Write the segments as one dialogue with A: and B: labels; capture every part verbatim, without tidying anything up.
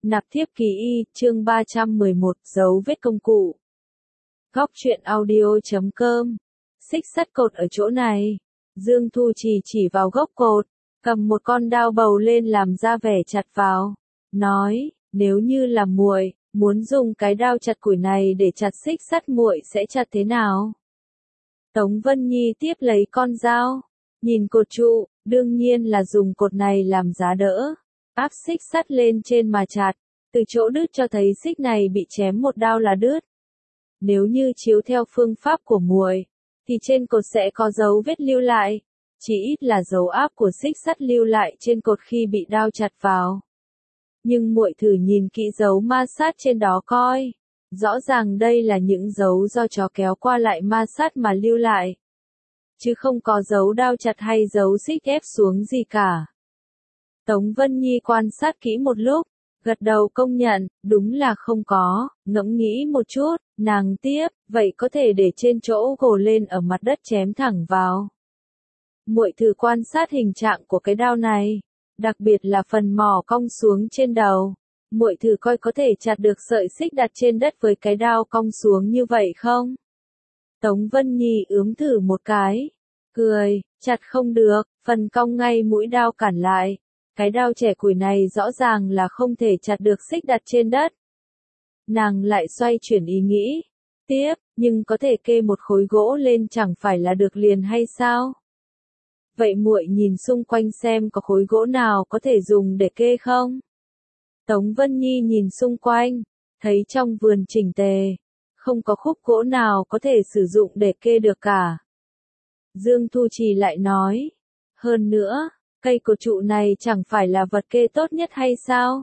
A: Nạp thiếp ký y, chương ba trăm mười một, dấu vết công cụ. Góc truyện audio chấm com. Xích sắt cột ở chỗ này. Dương Thu Trì chỉ vào gốc cột, cầm một con dao bầu lên làm ra vẻ chặt vào. Nói, nếu như là muội, muốn dùng cái dao chặt củi này để chặt xích sắt muội sẽ chặt thế nào? Tống Vân Nhi tiếp lấy con dao, nhìn cột trụ, đương nhiên là dùng cột này làm giá đỡ. Áp xích sắt lên trên mà chặt, từ chỗ đứt cho thấy xích này bị chém một đao là đứt. Nếu như chiếu theo phương pháp của muội, thì trên cột sẽ có dấu vết lưu lại, chỉ ít là dấu áp của xích sắt lưu lại trên cột khi bị đao chặt vào. Nhưng muội thử nhìn kỹ dấu ma sát trên đó coi, rõ ràng đây là những dấu do chó kéo qua lại ma sát mà lưu lại, chứ không có dấu đao chặt hay dấu xích ép xuống gì cả. Tống Vân Nhi quan sát kỹ một lúc, gật đầu công nhận, đúng là không có, ngẫm nghĩ một chút, nàng tiếp, vậy có thể để trên chỗ gồ lên ở mặt đất chém thẳng vào. Muội thử quan sát hình trạng của cái đao này, đặc biệt là phần mỏ cong xuống trên đầu. Muội thử coi có thể chặt được sợi xích đặt trên đất với cái đao cong xuống như vậy không? Tống Vân Nhi ướm thử một cái, cười, chặt không được, phần cong ngay mũi đao cản lại. Cái đao chẻ củi này rõ ràng là không thể chặt được xích đặt trên đất. Nàng lại xoay chuyển ý nghĩ. Tiếp, nhưng có thể kê một khối gỗ lên chẳng phải là được liền hay sao? Vậy muội nhìn xung quanh xem có khối gỗ nào có thể dùng để kê không? Tống Vân Nhi nhìn xung quanh, thấy trong vườn chỉnh tề, không có khúc gỗ nào có thể sử dụng để kê được cả. Dương Thu Trì lại nói, hơn nữa, cây cột trụ này chẳng phải là vật kê tốt nhất hay sao?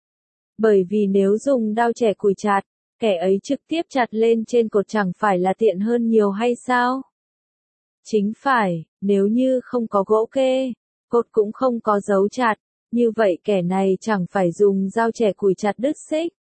A: Bởi vì nếu dùng dao chẻ củi chặt, kẻ ấy trực tiếp chặt lên trên cột chẳng phải là tiện hơn nhiều hay sao? Chính phải, nếu như không có gỗ kê, cột cũng không có dấu chặt, như vậy kẻ này chẳng phải dùng dao chẻ củi chặt đứt xích.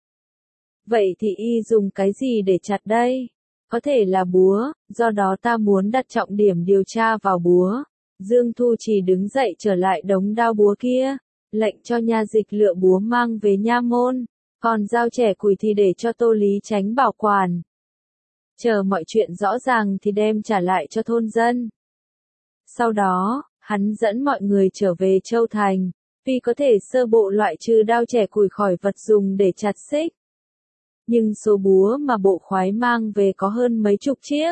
A: Vậy thì y dùng cái gì để chặt đây? Có thể là búa, do đó ta muốn đặt trọng điểm điều tra vào búa. Dương Thu Trì đứng dậy trở lại đống đao búa kia, lệnh cho nha dịch lựa búa mang về nha môn, còn dao chẻ củi thì để cho Tô Lý Chánh bảo quản. Chờ mọi chuyện rõ ràng thì đem trả lại cho thôn dân. Sau đó, hắn dẫn mọi người trở về Châu Thành, vì có thể sơ bộ loại trừ dao chẻ củi khỏi vật dùng để chặt xích. Nhưng số búa mà bộ khoái mang về có hơn mấy chục chiếc.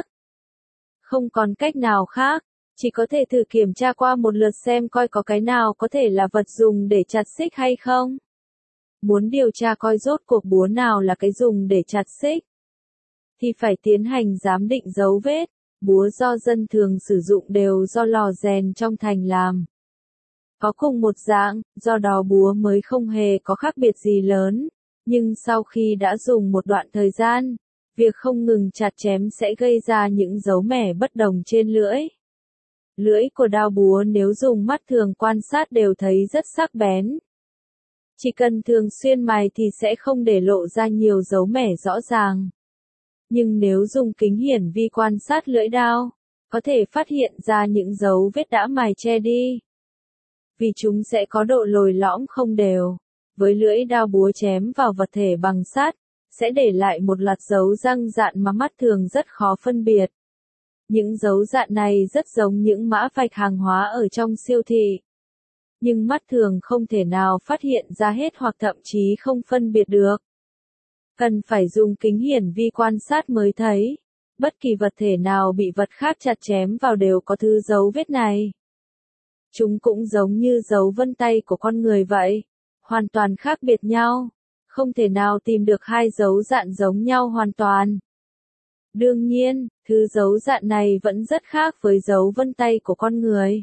A: Không còn cách nào khác. Chỉ có thể thử kiểm tra qua một lượt xem coi có cái nào có thể là vật dùng để chặt xích hay không. Muốn điều tra coi rốt cuộc búa nào là cái dùng để chặt xích, thì phải tiến hành giám định dấu vết. Búa do dân thường sử dụng đều do lò rèn trong thành làm. Có cùng một dạng, do đó búa mới không hề có khác biệt gì lớn. Nhưng sau khi đã dùng một đoạn thời gian, việc không ngừng chặt chém sẽ gây ra những dấu mẻ bất đồng trên lưỡi. Lưỡi của dao búa nếu dùng mắt thường quan sát đều thấy rất sắc bén. Chỉ cần thường xuyên mài thì sẽ không để lộ ra nhiều dấu mẻ rõ ràng. Nhưng nếu dùng kính hiển vi quan sát lưỡi dao, có thể phát hiện ra những dấu vết đã mài che đi. Vì chúng sẽ có độ lồi lõm không đều. Với lưỡi dao búa chém vào vật thể bằng sắt, sẽ để lại một loạt dấu răng dạn mà mắt thường rất khó phân biệt. Những dấu dạn này rất giống những mã vạch hàng hóa ở trong siêu thị. Nhưng mắt thường không thể nào phát hiện ra hết hoặc thậm chí không phân biệt được. Cần phải dùng kính hiển vi quan sát mới thấy. Bất kỳ vật thể nào bị vật khác chặt chém vào đều có thứ dấu vết này. Chúng cũng giống như dấu vân tay của con người vậy. Hoàn toàn khác biệt nhau. Không thể nào tìm được hai dấu dạn giống nhau hoàn toàn. Đương nhiên, thứ dấu dạn này vẫn rất khác với dấu vân tay của con người.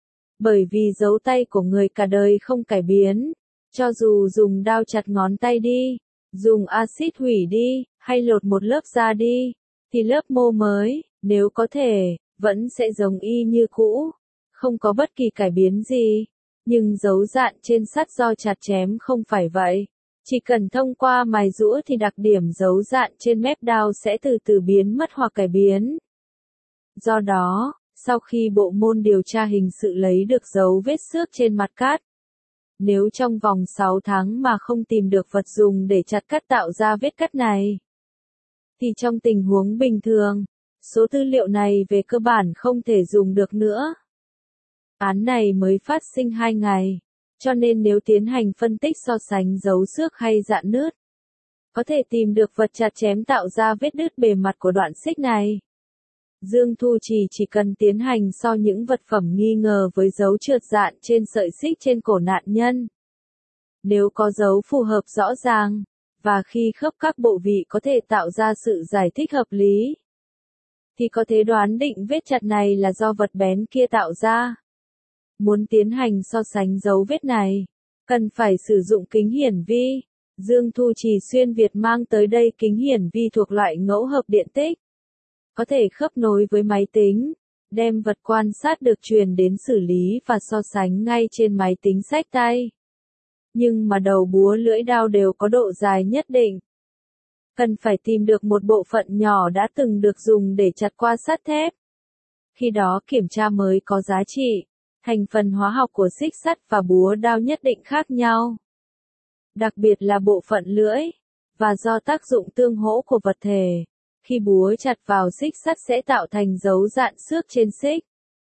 A: Bởi vì dấu tay của người cả đời không cải biến, cho dù dùng dao chặt ngón tay đi, dùng axit hủy đi, hay lột một lớp da đi, thì lớp mô mới, nếu có thể, vẫn sẽ giống y như cũ, không có bất kỳ cải biến gì. Nhưng dấu dạn trên sắt do chặt chém không phải vậy. Chỉ cần thông qua mài giũa thì đặc điểm dấu dạn trên mép đao sẽ từ từ biến mất hoặc cải biến. Do đó, sau khi bộ môn điều tra hình sự lấy được dấu vết xước trên mặt cát, Nếu trong vòng sáu tháng mà không tìm được vật dùng để chặt cắt tạo ra vết cắt này, thì trong tình huống bình thường, số tư liệu này về cơ bản không thể dùng được nữa. Án này mới phát sinh hai ngày, cho nên nếu tiến hành phân tích so sánh dấu xước hay rạn nứt, có thể tìm được vật chặt chém tạo ra vết đứt bề mặt của đoạn xích này. Dương Thu Trì chỉ cần tiến hành so những vật phẩm nghi ngờ với dấu trượt dạn trên sợi xích trên cổ nạn nhân. Nếu có dấu phù hợp rõ ràng, và khi khớp các bộ vị có thể tạo ra sự giải thích hợp lý, thì có thể đoán định vết chặt này là do vật bén kia tạo ra. Muốn tiến hành so sánh dấu vết này, cần phải sử dụng kính hiển vi. Dương Thu Trì xuyên Việt mang tới đây kính hiển vi thuộc loại ngẫu hợp điện tích, có thể khớp nối với máy tính, đem vật quan sát được truyền đến xử lý và so sánh ngay trên máy tính xách tay. Nhưng mà đầu búa lưỡi dao đều có độ dài nhất định. Cần phải tìm được một bộ phận nhỏ đã từng được dùng để chặt qua sắt thép. Khi đó kiểm tra mới có giá trị. Thành phần hóa học của xích sắt và búa đao nhất định khác nhau. Đặc biệt là bộ phận lưỡi, và do tác dụng tương hỗ của vật thể, khi búa chặt vào xích sắt sẽ tạo thành dấu rạn xước trên xích.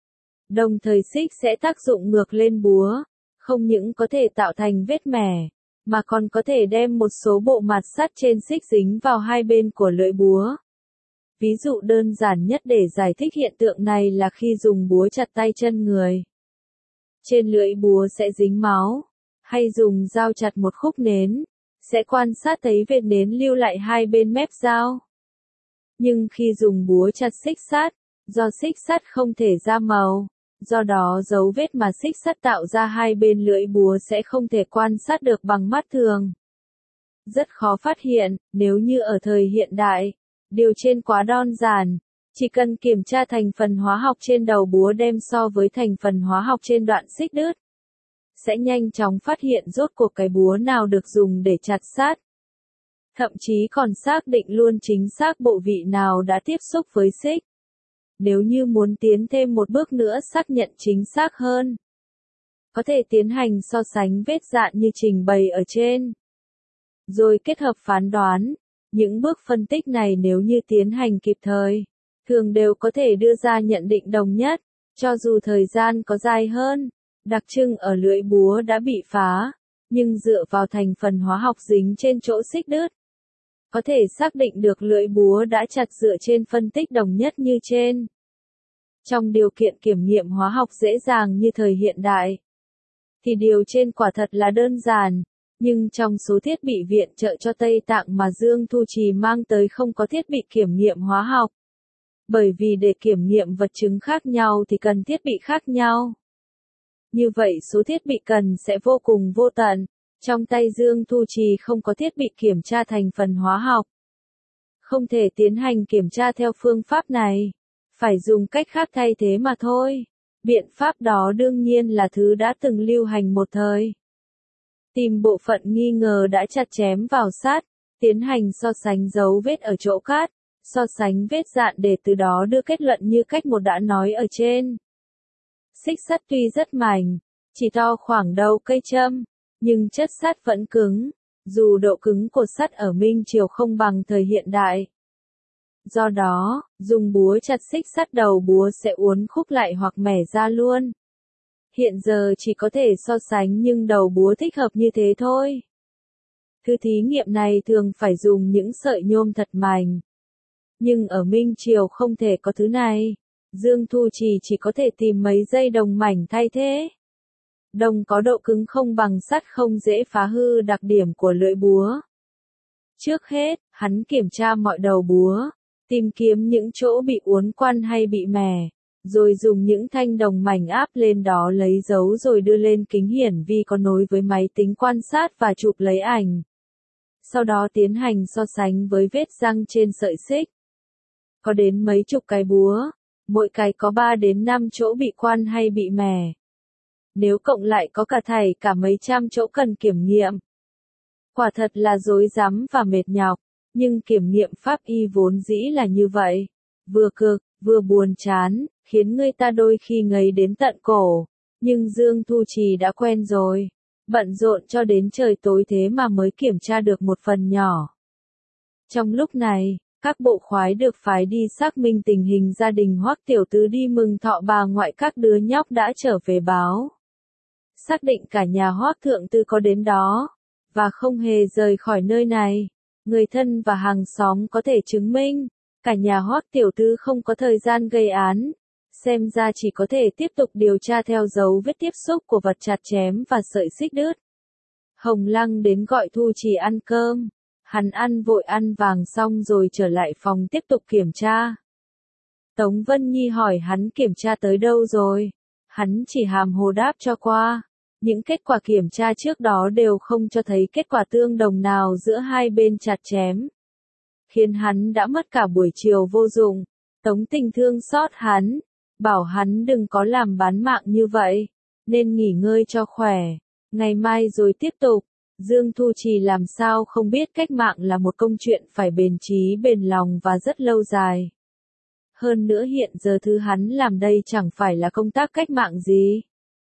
A: Đồng thời xích sẽ tác dụng ngược lên búa, không những có thể tạo thành vết mẻ, mà còn có thể đem một số bộ mặt sắt trên xích dính vào hai bên của lưỡi búa. Ví dụ đơn giản nhất để giải thích hiện tượng này là khi dùng búa chặt tay chân người. Trên lưỡi búa sẽ dính máu, hay dùng dao chặt một khúc nến, sẽ quan sát thấy vệt nến lưu lại hai bên mép dao. Nhưng khi dùng búa chặt xích sắt, do xích sắt không thể ra màu, do đó dấu vết mà xích sắt tạo ra hai bên lưỡi búa sẽ không thể quan sát được bằng mắt thường. Rất khó phát hiện, nếu như ở thời hiện đại, điều trên quá đơn giản. Chỉ cần kiểm tra thành phần hóa học trên đầu búa đem so với thành phần hóa học trên đoạn xích đứt, sẽ nhanh chóng phát hiện rốt cuộc cái búa nào được dùng để chặt sắt. Thậm chí còn xác định luôn chính xác bộ vị nào đã tiếp xúc với xích. Nếu như muốn tiến thêm một bước nữa xác nhận chính xác hơn, có thể tiến hành so sánh vết dạn như trình bày ở trên, rồi kết hợp phán đoán. Những bước phân tích này nếu như tiến hành kịp thời, thường đều có thể đưa ra nhận định đồng nhất, cho dù thời gian có dài hơn. Đặc trưng ở lưỡi búa đã bị phá, nhưng dựa vào thành phần hóa học dính trên chỗ xích đứt, có thể xác định được lưỡi búa đã chặt dựa trên phân tích đồng nhất như trên. Trong điều kiện kiểm nghiệm hóa học dễ dàng như thời hiện đại, thì điều trên quả thật là đơn giản, nhưng trong số thiết bị viện trợ cho Tây Tạng mà Dương Thu Trì mang tới không có thiết bị kiểm nghiệm hóa học. Bởi vì để kiểm nghiệm vật chứng khác nhau thì cần thiết bị khác nhau. Như vậy số thiết bị cần sẽ vô cùng vô tận. Trong tay Dương Thu Trì không có thiết bị kiểm tra thành phần hóa học. Không thể tiến hành kiểm tra theo phương pháp này. Phải dùng cách khác thay thế mà thôi. Biện pháp đó đương nhiên là thứ đã từng lưu hành một thời. Tìm bộ phận nghi ngờ đã chặt chém vào sắt, tiến hành so sánh dấu vết ở chỗ cắt, so sánh vết dạn để từ đó đưa kết luận như cách một đã nói ở trên. Xích sắt tuy rất mảnh, chỉ to khoảng đầu cây châm, nhưng chất sắt vẫn cứng, dù độ cứng của sắt ở Minh Triều không bằng thời hiện đại. Do đó, dùng búa chặt xích sắt đầu búa sẽ uốn khúc lại hoặc mẻ ra luôn. Hiện giờ chỉ có thể so sánh nhưng đầu búa thích hợp như thế thôi. Thứ thí nghiệm này thường phải dùng những sợi nhôm thật mảnh. Nhưng ở Minh Triều không thể có thứ này. Dương Thu Trì chỉ có thể tìm mấy dây đồng mảnh thay thế. Đồng có độ cứng không bằng sắt không dễ phá hư đặc điểm của lưỡi búa. Trước hết, hắn kiểm tra mọi đầu búa, tìm kiếm những chỗ bị uốn quăn hay bị mẻ, rồi dùng những thanh đồng mảnh áp lên đó lấy dấu rồi đưa lên kính hiển vi có nối với máy tính quan sát và chụp lấy ảnh. Sau đó tiến hành so sánh với vết răng trên sợi xích. Có đến mấy chục cái búa, mỗi cái có ba đến năm chỗ bị quan hay bị mẻ. Nếu cộng lại có cả thảy cả mấy trăm chỗ cần kiểm nghiệm. Quả thật là rối rắm và mệt nhọc, nhưng kiểm nghiệm pháp y vốn dĩ là như vậy. Vừa cực, vừa buồn chán, khiến người ta đôi khi ngấy đến tận cổ. Nhưng Dương Thu Trì đã quen rồi. bận rộn cho đến trời tối thế mà mới kiểm tra được một phần nhỏ. Trong lúc này, các bộ khoái được phái đi xác minh tình hình gia đình Hoắc tiểu tứ đi mừng thọ bà ngoại các đứa nhóc đã trở về báo. Xác định cả nhà Hoắc thượng tư có đến đó, và không hề rời khỏi nơi này. Người thân và hàng xóm có thể chứng minh, cả nhà Hoắc tiểu tứ không có thời gian gây án. Xem ra chỉ có thể tiếp tục điều tra theo dấu vết tiếp xúc của vật chặt chém và sợi xích đứt. Hồng Lăng đến gọi Thu Trì ăn cơm. Hắn ăn vội ăn vàng xong rồi trở lại phòng tiếp tục kiểm tra. Tống Vân Nhi hỏi hắn kiểm tra tới đâu rồi. Hắn chỉ hàm hồ đáp cho qua. Những kết quả kiểm tra trước đó đều không cho thấy kết quả tương đồng nào giữa hai bên chặt chém. Khiến hắn đã mất cả buổi chiều vô dụng. Tống Tình thương xót hắn, bảo hắn đừng có làm bán mạng như vậy, nên nghỉ ngơi cho khỏe, ngày mai rồi tiếp tục. Dương Thu Trì làm sao không biết cách mạng là một công chuyện phải bền chí bền lòng và rất lâu dài. Hơn nữa hiện giờ thứ hắn làm đây chẳng phải là công tác cách mạng gì.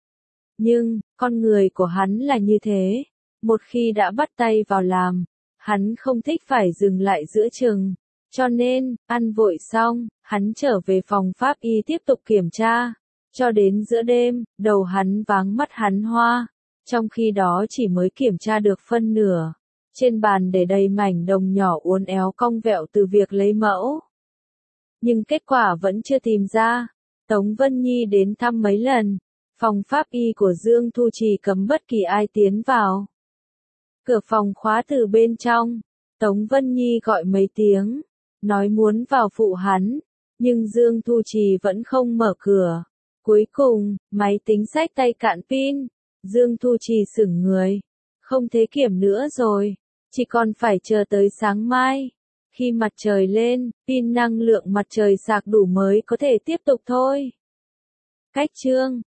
A: Nhưng, con người của hắn là như thế, một khi đã bắt tay vào làm, hắn không thích phải dừng lại giữa chừng. Cho nên, ăn vội xong, hắn trở về phòng pháp y tiếp tục kiểm tra. Cho đến giữa đêm, đầu hắn váng mắt hắn hoa. Trong khi đó chỉ mới kiểm tra được phân nửa. Trên bàn để đầy mảnh đồng nhỏ uốn éo cong vẹo từ việc lấy mẫu. Nhưng kết quả vẫn chưa tìm ra. Tống Vân Nhi đến thăm mấy lần. Phòng pháp y của Dương Thu Trì cấm bất kỳ ai tiến vào. Cửa phòng khóa từ bên trong. Tống Vân Nhi gọi mấy tiếng. Nói muốn vào phụ hắn. Nhưng Dương Thu Trì vẫn không mở cửa. Cuối cùng, máy tính xách tay cạn pin. Dương Thu Trì sững người. Không thế kiểm nữa rồi. Chỉ còn phải chờ tới sáng mai. Khi mặt trời lên, pin năng lượng mặt trời sạc đủ mới có thể tiếp tục thôi. Cách chương